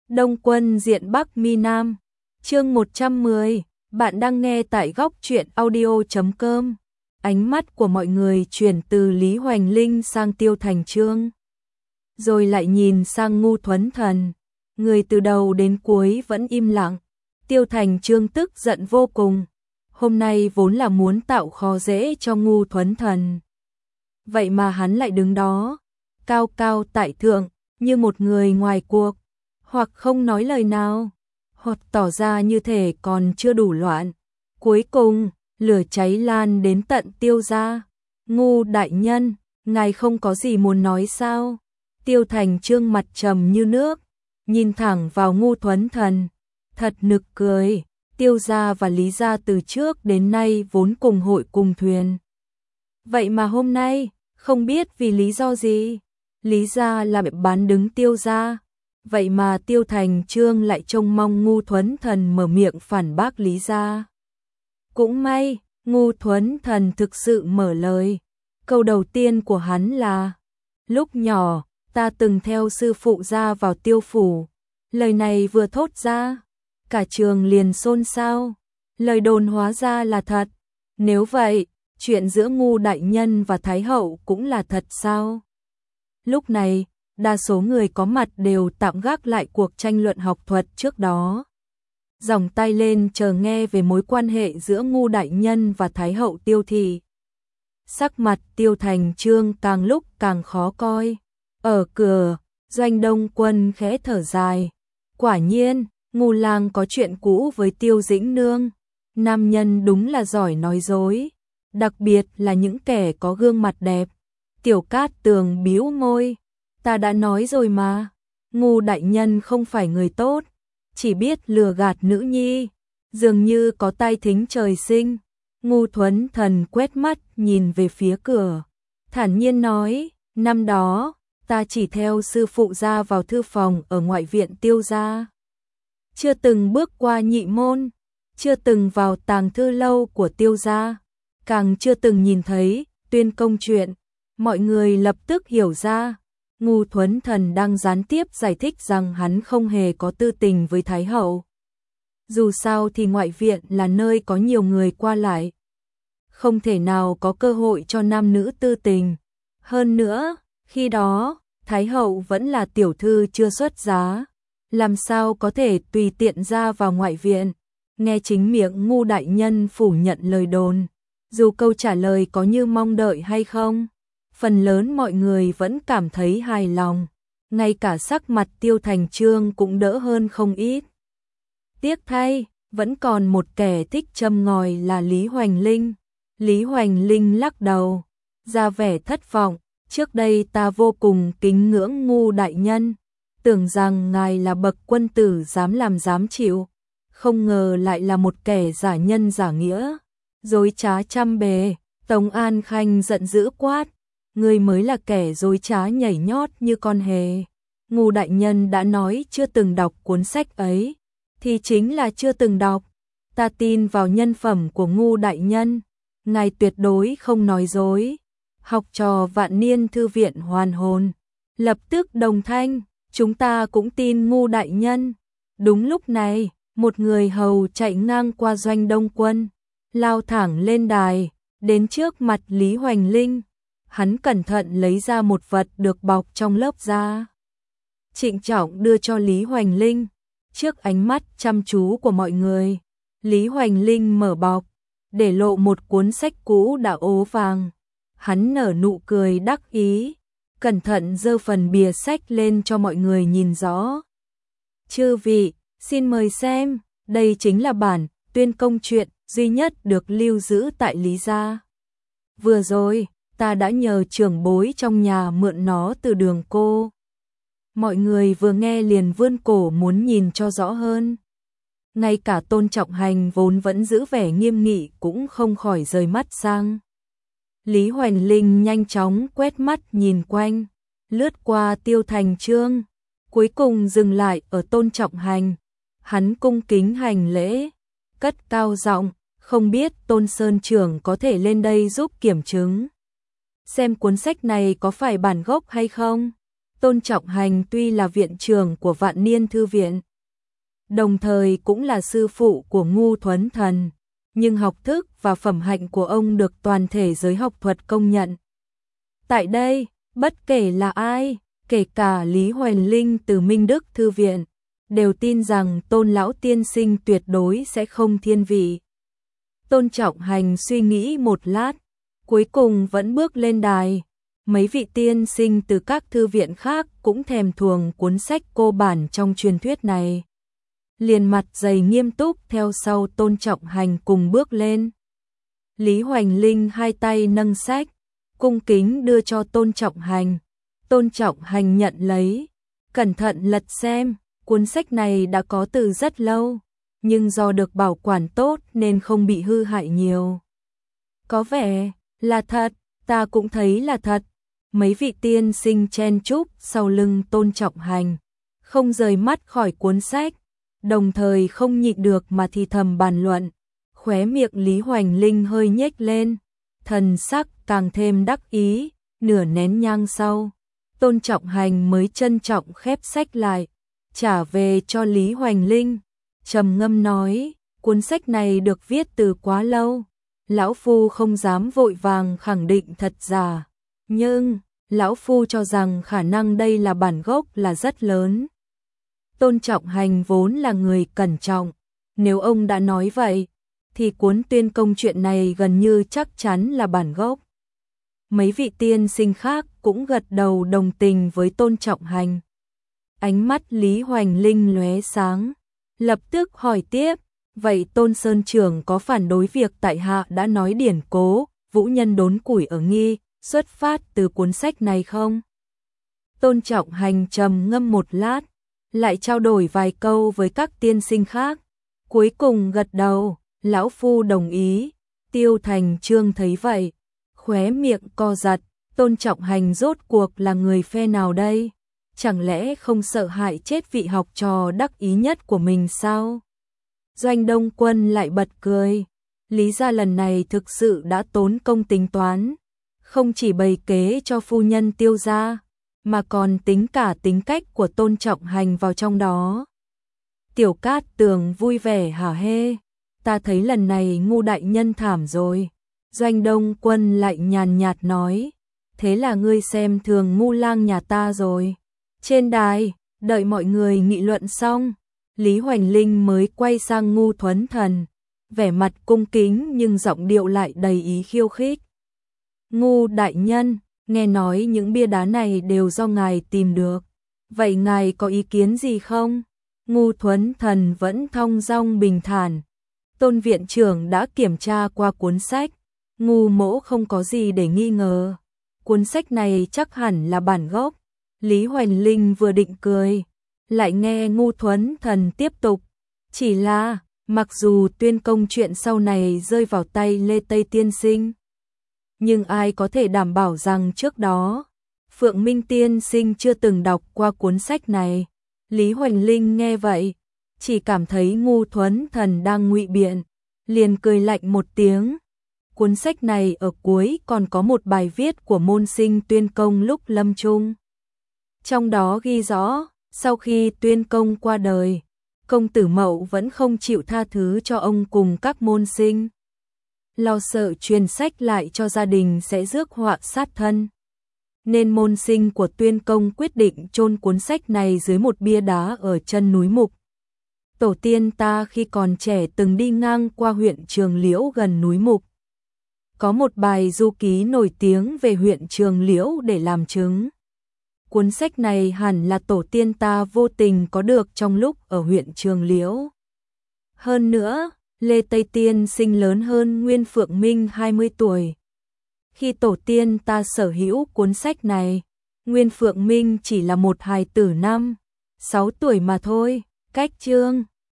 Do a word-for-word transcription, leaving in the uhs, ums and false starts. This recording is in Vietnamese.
Đông Quân diện Bắc Mi Nam. Chương một trăm mười. Bạn đang nghe tại góc truyện audio chấm com. Ánh mắt của mọi người chuyển từ Lý Hoành Linh sang Tiêu Thành Chương, rồi lại nhìn sang Ngu Thuấn Thần. Người từ đầu đến cuối vẫn im lặng. Tiêu Thành Chương tức giận vô cùng. Hôm nay vốn là muốn tạo khó dễ cho Ngu Thuấn Thần, vậy mà hắn lại đứng đó, cao cao tại thượng, như một người ngoài cuộc, hoặc không nói lời nào, hoặc tỏ ra như thể còn chưa đủ loạn. Cuối cùng, lửa cháy lan đến tận Tiêu gia. Ngu đại nhân, ngài không có gì muốn nói sao? Tiêu Thành Chương mặt trầm như nước, nhìn thẳng vào Ngu Thuấn Thần, thật nực cười. Tiêu gia và Lý gia từ trước đến nay vốn cùng hội cùng thuyền, vậy mà hôm nay, không biết vì lý do gì, Lý gia lại bán đứng Tiêu gia. Vậy mà Tiêu Thành Chương lại trông mong Ngu Thuấn Thần mở miệng phản bác Lý gia. Cũng may, Ngu Thuấn Thần thực sự mở lời. Câu đầu tiên của hắn là: lúc nhỏ, ta từng theo sư phụ ra vào Tiêu phủ. Lời này vừa thốt ra, cả trường liền xôn xao. Lời đồn hóa ra là thật. Nếu vậy, chuyện giữa Ngu đại nhân và Thái hậu cũng là thật sao? Lúc này, đa số người có mặt đều tạm gác lại cuộc tranh luận học thuật trước đó, giòng tay lên chờ nghe về mối quan hệ giữa Ngu đại nhân và Thái hậu Tiêu thị. Sắc mặt Tiêu Thành Chương càng lúc càng khó coi. Ở cửa, Doanh Đông Quân khẽ thở dài. Quả nhiên, Ngu lang có chuyện cũ với Tiêu Dĩnh Nương. Nam nhân đúng là giỏi nói dối, đặc biệt là những kẻ có gương mặt đẹp. Tiểu Cát Tường bĩu môi. Ta đã nói rồi mà, Ngu đại nhân không phải người tốt, chỉ biết lừa gạt nữ nhi, dường như có tai thính trời sinh. Ngu Thuấn Thần quét mắt nhìn về phía cửa, thản nhiên nói: năm đó, ta chỉ theo sư phụ ra vào thư phòng ở ngoại viện Tiêu gia, chưa từng bước qua nhị môn, chưa từng vào tàng thư lâu của Tiêu gia, càng chưa từng nhìn thấy Tuyên công chuyện. Mọi người lập tức hiểu ra, Ngu Thuấn Thần đang gián tiếp giải thích rằng hắn không hề có tư tình với Thái hậu. Dù sao thì ngoại viện là nơi có nhiều người qua lại, không thể nào có cơ hội cho nam nữ tư tình. Hơn nữa, khi đó, Thái hậu vẫn là tiểu thư chưa xuất giá, làm sao có thể tùy tiện ra vào ngoại viện. Nghe chính miệng Ngu đại nhân phủ nhận lời đồn, dù câu trả lời có như mong đợi hay không, phần lớn mọi người vẫn cảm thấy hài lòng. Ngay cả sắc mặt Tiêu Thành Chương cũng đỡ hơn không ít. Tiếc thay, vẫn còn một kẻ thích châm ngòi là Lý Hoành Linh. Lý Hoành Linh lắc đầu, ra vẻ thất vọng. Trước đây ta vô cùng kính ngưỡng Ngu đại nhân, tưởng rằng ngài là bậc quân tử dám làm dám chịu, không ngờ lại là một kẻ giả nhân giả nghĩa, dối trá trăm bề. Tống An Khanh giận dữ quát: ngươi mới là kẻ dối trá nhảy nhót như con hề. Ngu đại nhân đã nói chưa từng đọc cuốn sách ấy, thì chính là chưa từng đọc. Ta tin vào nhân phẩm của Ngu đại nhân, ngài tuyệt đối không nói dối. Học trò Vạn Niên thư viện hoàn hồn, lập tức đồng thanh: chúng ta cũng tin Ngu đại nhân. Đúng lúc này, một người hầu chạy ngang qua Doanh Đông Quân, lao thẳng lên đài, đến trước mặt Lý Hoành Linh. Hắn cẩn thận lấy ra một vật được bọc trong lớp da, trịnh trọng đưa cho Lý Hoành Linh. Trước ánh mắt chăm chú của mọi người, Lý Hoành Linh mở bọc, để lộ một cuốn sách cũ đã ố vàng. Hắn nở nụ cười đắc ý, cẩn thận giơ phần bìa sách lên cho mọi người nhìn rõ. Chư vị, xin mời xem, đây chính là bản Tuyên công chuyện duy nhất được lưu giữ tại Lý gia. Vừa rồi, ta đã nhờ trưởng bối trong nhà mượn nó từ Đường cô. Mọi người vừa nghe liền vươn cổ muốn nhìn cho rõ hơn. Ngay cả Tôn Trọng Hành vốn vẫn giữ vẻ nghiêm nghị cũng không khỏi rời mắt sang. Lý Hoành Linh nhanh chóng quét mắt nhìn quanh, lướt qua Tiêu Thành Chương, cuối cùng dừng lại ở Tôn Trọng Hành. Hắn cung kính hành lễ, cất cao giọng: không biết Tôn Sơn trưởng có thể lên đây giúp kiểm chứng, xem cuốn sách này có phải bản gốc hay không. Tôn Trọng Hành tuy là viện trưởng của Vạn Niên Thư viện, đồng thời cũng là sư phụ của Ngu Thuấn Thần, nhưng học thức và phẩm hạnh của ông được toàn thể giới học thuật công nhận. Tại đây, bất kể là ai, kể cả Lý Hoành Linh từ Minh Đức Thư viện, đều tin rằng Tôn lão tiên sinh tuyệt đối sẽ không thiên vị. Tôn Trọng Hành suy nghĩ một lát, cuối cùng vẫn bước lên đài. Mấy vị tiên sinh từ các thư viện khác cũng thèm thuồng cuốn sách cô bản trong truyền thuyết này, liền mặt dày nghiêm túc theo sau Tôn Trọng Hành cùng bước lên. Lý Hoành Linh hai tay nâng sách, cung kính đưa cho Tôn Trọng Hành. Tôn Trọng Hành nhận lấy, cẩn thận lật xem, cuốn sách này đã có từ rất lâu, nhưng do được bảo quản tốt nên không bị hư hại nhiều. Có vẻ là thật, ta cũng thấy là thật. Mấy vị tiên sinh chen chúc sau lưng Tôn Trọng Hành, không rời mắt khỏi cuốn sách, đồng thời không nhịn được mà thì thầm bàn luận. Khóe miệng Lý Hoành Linh hơi nhếch lên, thần sắc càng thêm đắc ý. Nửa nén nhang sau, Tôn Trọng Hành mới trân trọng khép sách lại, trả về cho Lý Hoành Linh, trầm ngâm nói, cuốn sách này được viết từ quá lâu, lão phu không dám vội vàng khẳng định thật giả, nhưng lão phu cho rằng khả năng đây là bản gốc là rất lớn. Tôn Trọng Hành vốn là người cẩn trọng, nếu ông đã nói vậy, thì cuốn Tuyên Công chuyện này gần như chắc chắn là bản gốc. Mấy vị tiên sinh khác cũng gật đầu đồng tình với Tôn Trọng Hành. Ánh mắt Lý Hoành Linh lóe sáng, lập tức hỏi tiếp, vậy Tôn Sơn trưởng có phản đối việc tại hạ đã nói điển cố, vũ nhân đốn củi ở Nghi, xuất phát từ cuốn sách này không? Tôn Trọng Hành trầm ngâm một lát, lại trao đổi vài câu với các tiên sinh khác, cuối cùng gật đầu, lão phu đồng ý. Tiêu Thành Trương thấy vậy, khóe miệng co giật, Tôn Trọng Hành rốt cuộc là người phe nào đây? Chẳng lẽ không sợ hại chết vị học trò đắc ý nhất của mình sao? Doanh Đông Quân lại bật cười, Lý gia lần này thực sự đã tốn công tính toán, không chỉ bày kế cho phu nhân Tiêu gia, mà còn tính cả tính cách của Tôn Trọng Hành vào trong đó. Tiểu Cát Tường vui vẻ hả hê, ta thấy lần này Ngu đại nhân thảm rồi. Doanh Đông Quân lại nhàn nhạt nói, thế là ngươi xem thường Ngu lang nhà ta rồi. Trên đài, đợi mọi người nghị luận xong, Lý Hoành Linh mới quay sang Ngu Thuấn Thần, vẻ mặt cung kính nhưng giọng điệu lại đầy ý khiêu khích. Ngu đại nhân, nghe nói những bia đá này đều do ngài tìm được, vậy ngài có ý kiến gì không? Ngu Thuấn Thần vẫn thong dong bình thản. Tôn viện trưởng đã kiểm tra qua cuốn sách, Ngu mỗ không có gì để nghi ngờ. Cuốn sách này chắc hẳn là bản gốc. Lý Hoành Linh vừa định cười, lại nghe Ngu Thuấn Thần tiếp tục, chỉ là, mặc dù Tuyên Công chuyện sau này rơi vào tay Lê Tây Tiên Sinh, nhưng ai có thể đảm bảo rằng trước đó, Phượng Minh Tiên Sinh chưa từng đọc qua cuốn sách này. Lý Hoành Linh nghe vậy, chỉ cảm thấy Ngu Thuấn Thần đang ngụy biện, liền cười lạnh một tiếng. Cuốn sách này ở cuối còn có một bài viết của môn sinh Tuyên Công lúc lâm chung. Trong đó ghi rõ, sau khi Tuyên Công qua đời, công tử Mậu vẫn không chịu tha thứ cho ông cùng các môn sinh. Lo sợ truyền sách lại cho gia đình sẽ rước họa sát thân, nên môn sinh của Tuyên Công quyết định chôn cuốn sách này dưới một bia đá ở chân núi Mục. Tổ tiên ta khi còn trẻ từng đi ngang qua huyện Trường Liễu gần núi Mục. Có một bài du ký nổi tiếng về huyện Trường Liễu để làm chứng. Cuốn sách này hẳn là tổ tiên ta vô tình có được trong lúc ở huyện Trường Liễu. Hơn nữa, Lê Tây Tiên Sinh lớn hơn Nguyên Phượng Minh hai mươi tuổi. Khi tổ tiên ta sở hữu cuốn sách này, Nguyên Phượng Minh chỉ là một hài tử năm, sáu tuổi mà thôi. Cách chương